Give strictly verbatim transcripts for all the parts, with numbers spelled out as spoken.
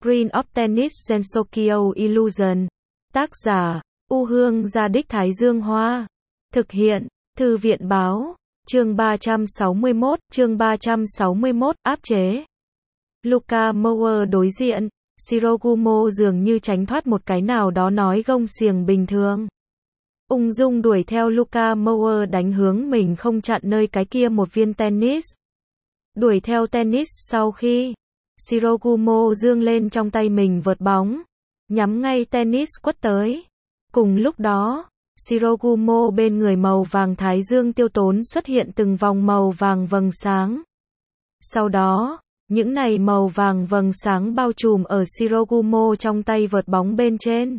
Screen of Tennis Gensokyo Illusion. Tác giả, U Hương Gia Đích Thái Dương Hoa. Thực hiện, Thư viện Báo. Chương ba trăm sáu mươi mốt, chương ba trăm sáu mươi mốt, áp chế. Luka Mower đối diện, Shirogumo dường như tránh thoát một cái nào đó nói gông xiềng bình thường. Ung dung đuổi theo Luka Mower đánh hướng mình không chặn nơi cái kia một viên tennis. Đuổi theo tennis sau khi Shirogumo dương lên trong tay mình vợt bóng, nhắm ngay tennis quất tới. Cùng lúc đó, Shirogumo bên người màu vàng thái dương tiêu tốn xuất hiện từng vòng màu vàng vầng sáng. Sau đó, những này màu vàng vầng sáng bao trùm ở Shirogumo trong tay vợt bóng bên trên.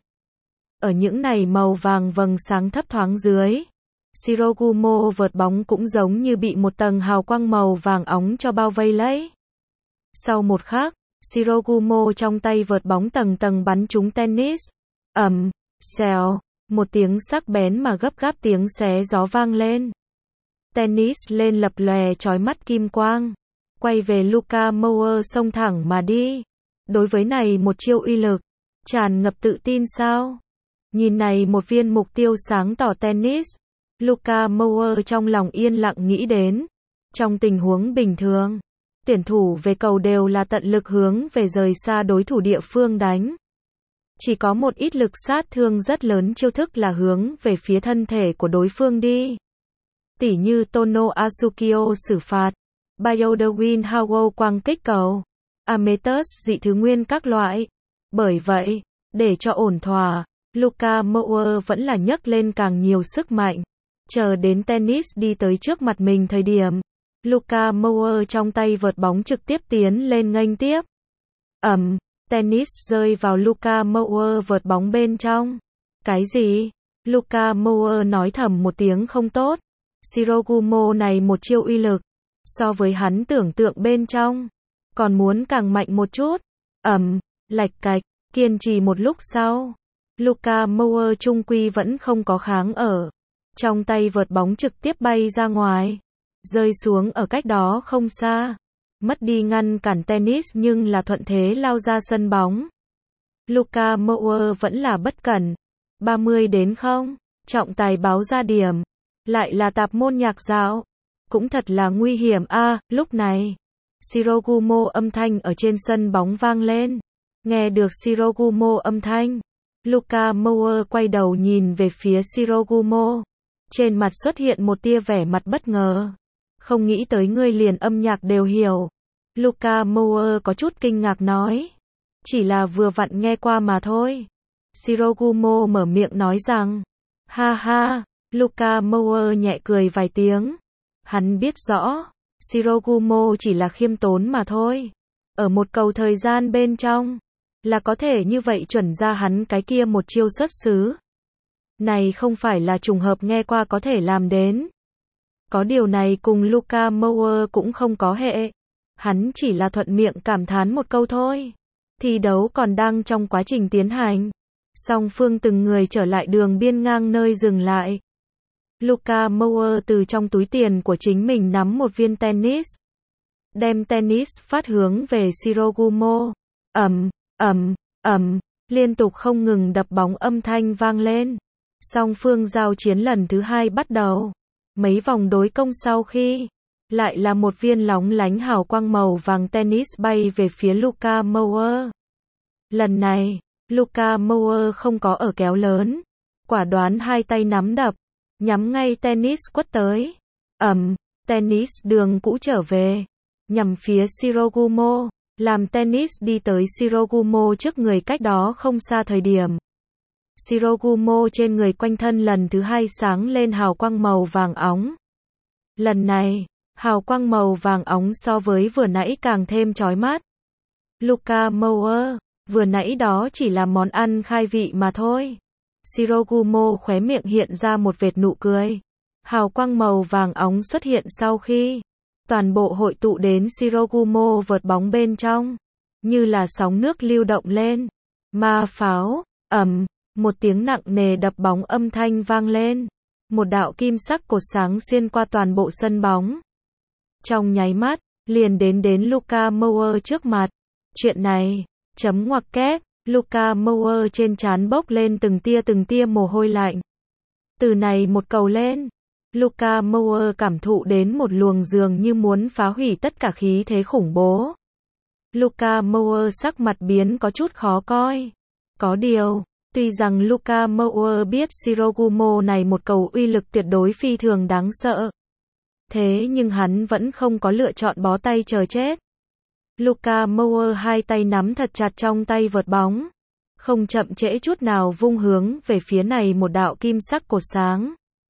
Ở những này màu vàng vầng sáng thấp thoáng dưới, Shirogumo vợt bóng cũng giống như bị một tầng hào quang màu vàng óng cho bao vây lấy. Sau một khắc, Shirogumo trong tay vợt bóng tầng tầng bắn trúng tennis. Ầm, xèo, một tiếng sắc bén mà gấp gáp tiếng xé gió vang lên. Tennis lên lập lòe chói mắt kim quang, quay về Luka Mower xông thẳng mà đi. Đối với này một chiêu uy lực, tràn ngập tự tin sao? Nhìn này một viên mục tiêu sáng tỏ tennis, Luka Mower trong lòng yên lặng nghĩ đến. Trong tình huống bình thường, tuyển thủ về cầu đều là tận lực hướng về rời xa đối thủ địa phương đánh. Chỉ có một ít lực sát thương rất lớn chiêu thức là hướng về phía thân thể của đối phương đi. Tỉ như Tono Asukio xử phạt, Biodewin Hago quang kích cầu, Amethyst dị thứ nguyên các loại. Bởi vậy, để cho ổn thỏa, Luka Mower vẫn là nhấc lên càng nhiều sức mạnh. Chờ đến tennis đi tới trước mặt mình thời điểm, Luka Mower trong tay vợt bóng trực tiếp tiến lên nghênh tiếp. Ầm, tennis rơi vào Luka Mower vợt bóng bên trong. Cái gì? Luka Mower nói thầm một tiếng không tốt. Shirogumo này một chiêu uy lực, so với hắn tưởng tượng bên trong, còn muốn càng mạnh một chút. Ầm, lạch cạch, kiên trì một lúc sau, Luka Mower trung quy vẫn không có kháng ở. Trong tay vợt bóng trực tiếp bay ra ngoài, rơi xuống ở cách đó không xa. Mất đi ngăn cản tennis nhưng là thuận thế lao ra sân bóng. Luka Mower vẫn là bất cẩn. ba mươi đến không, trọng tài báo ra điểm. Lại là tạp môn nhạc dạo. Cũng thật là nguy hiểm a. À, lúc này, Shirogumo âm thanh ở trên sân bóng vang lên. Nghe được Shirogumo âm thanh, Luka Mower quay đầu nhìn về phía Shirogumo. Trên mặt xuất hiện một tia vẻ mặt bất ngờ. Không nghĩ tới ngươi liền âm nhạc đều hiểu. Luka Mower có chút kinh ngạc nói. Chỉ là vừa vặn nghe qua mà thôi. Shirogumo mở miệng nói rằng. Ha ha, Luka Mower nhẹ cười vài tiếng. Hắn biết rõ, Shirogumo chỉ là khiêm tốn mà thôi. Ở một cầu thời gian bên trong, là có thể như vậy chuẩn ra hắn cái kia một chiêu xuất xứ. Này không phải là trùng hợp nghe qua có thể làm đến. Có điều này cùng Luka Mower cũng không có hệ. Hắn chỉ là thuận miệng cảm thán một câu thôi. Thi đấu còn đang trong quá trình tiến hành. Song phương từng người trở lại đường biên ngang nơi dừng lại. Luka Mower từ trong túi tiền của chính mình nắm một viên tennis. Đem tennis phát hướng về Shirogumo. Ầm, ầm, ầm, liên tục không ngừng đập bóng âm thanh vang lên. Song phương giao chiến lần thứ hai bắt đầu. Mấy vòng đối công sau khi, lại là một viên lóng lánh hào quang màu vàng tennis bay về phía Luka Mower. Lần này, Luka Mower không có ở kéo lớn, quả đoán hai tay nắm đập, nhắm ngay tennis quất tới. Ầm, tennis đường cũ trở về, nhằm phía Shirogumo, làm tennis đi tới Shirogumo trước người cách đó không xa thời điểm. Shirogumo trên người quanh thân lần thứ hai sáng lên hào quang màu vàng óng. Lần này, hào quang màu vàng óng so với vừa nãy càng thêm chói mắt. Luka Mower, vừa nãy đó chỉ là món ăn khai vị mà thôi. Shirogumo khóe miệng hiện ra một vệt nụ cười. Hào quang màu vàng óng xuất hiện sau khi toàn bộ hội tụ đến Shirogumo vợt bóng bên trong, như là sóng nước lưu động lên. Ma pháo, ầm. Một tiếng nặng nề đập bóng âm thanh vang lên. Một đạo kim sắc cột sáng xuyên qua toàn bộ sân bóng. Trong nháy mắt, liền đến đến Luka Mower trước mặt. Chuyện này, Chấm ngoặc kép, Luka Mower trên trán bốc lên từng tia từng tia mồ hôi lạnh. Từ này một cầu lên, Luka Mower cảm thụ đến một luồng dường như muốn phá hủy tất cả khí thế khủng bố. Luka Mower sắc mặt biến có chút khó coi. Có điều, tuy rằng Luka Mower biết Shirogumo này một cầu uy lực tuyệt đối phi thường đáng sợ. Thế nhưng hắn vẫn không có lựa chọn bó tay chờ chết. Luka Mower hai tay nắm thật chặt trong tay vợt bóng. Không chậm trễ chút nào vung hướng về phía này một đạo kim sắc cột sáng.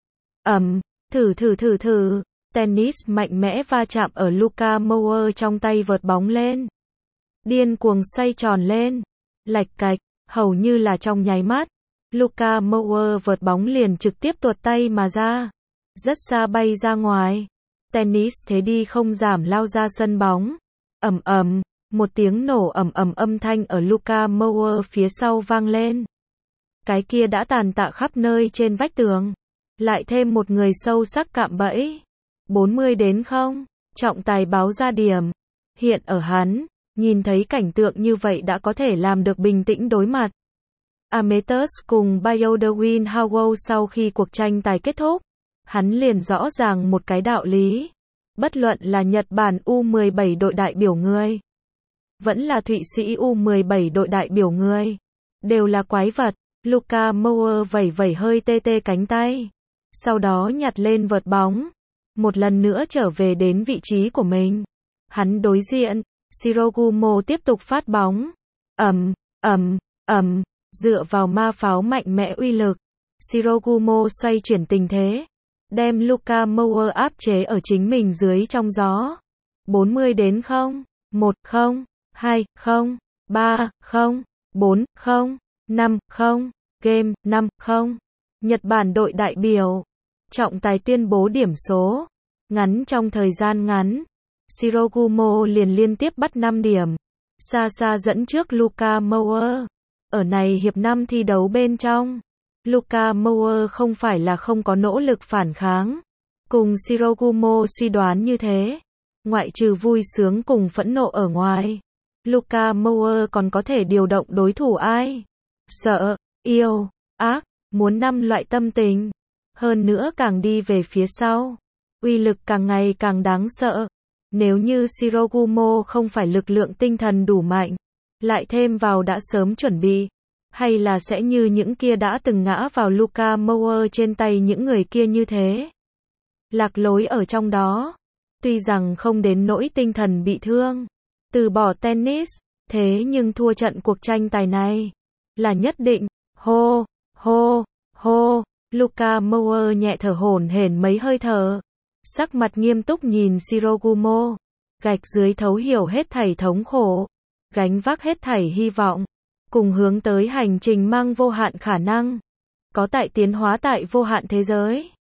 Ầm, thử thử thử thử, tennis mạnh mẽ va chạm ở Luka Mower trong tay vợt bóng lên. Điên cuồng xoay tròn lên, lạch cạch, hầu như là trong nháy mắt. Luka Mower vợt bóng liền trực tiếp tuột tay mà ra. Rất xa bay ra ngoài. Tennis thế đi không giảm lao ra sân bóng. Ầm ầm, một tiếng nổ ầm ầm âm thanh ở Luka Mower phía sau vang lên. Cái kia đã tàn tạ khắp nơi trên vách tường. Lại thêm một người sâu sắc cạm bẫy. bốn mươi đến không, trọng tài báo ra điểm. Hiện ở hắn, nhìn thấy cảnh tượng như vậy đã có thể làm được bình tĩnh đối mặt. Amethyst cùng Bayodewin Howell sau khi cuộc tranh tài kết thúc, hắn liền rõ ràng một cái đạo lý. Bất luận là Nhật Bản U mười bảy đội đại biểu người, vẫn là Thụy Sĩ U mười bảy đội đại biểu người, đều là quái vật. Luka Mower vẩy vẩy hơi tê tê cánh tay, sau đó nhặt lên vợt bóng, một lần nữa trở về đến vị trí của mình. Hắn đối diện, Shirogumo tiếp tục phát bóng. Ầm, ầm, ầm, dựa vào ma pháo mạnh mẽ uy lực, Shirogumo xoay chuyển tình thế, đem Luka Mower áp chế ở chính mình dưới trong gió. bốn mươi đến không, một không, hai không, ba không, bốn không, năm không, game năm không. Nhật Bản đội đại biểu, trọng tài tuyên bố điểm số. Ngắn trong thời gian ngắn, Shirogumo liền liên tiếp bắt năm điểm, xa xa dẫn trước Luka Mower. Ở này hiệp năm thi đấu bên trong, Luka Mower không phải là không có nỗ lực phản kháng. Cùng Shirogumo suy đoán như thế, ngoại trừ vui sướng cùng phẫn nộ ở ngoài, Luka Mower còn có thể điều động đối thủ ai? Sợ, yêu, ác, muốn năm loại tâm tình. Hơn nữa càng đi về phía sau, uy lực càng ngày càng đáng sợ. Nếu như Shirogumo không phải lực lượng tinh thần đủ mạnh, lại thêm vào đã sớm chuẩn bị, hay là sẽ như những kia đã từng ngã vào Luka Mower trên tay những người kia như thế. Lạc lối ở trong đó, tuy rằng không đến nỗi tinh thần bị thương, từ bỏ tennis, thế nhưng thua trận cuộc tranh tài này là nhất định. Hô, hô, hô, Luka Mower nhẹ thở hổn hển mấy hơi thở, sắc mặt nghiêm túc nhìn Shirogumo, gạch dưới thấu hiểu hết thảy thống khổ, gánh vác hết thảy hy vọng, cùng hướng tới hành trình mang vô hạn khả năng, có tại tiến hóa tại vô hạn thế giới.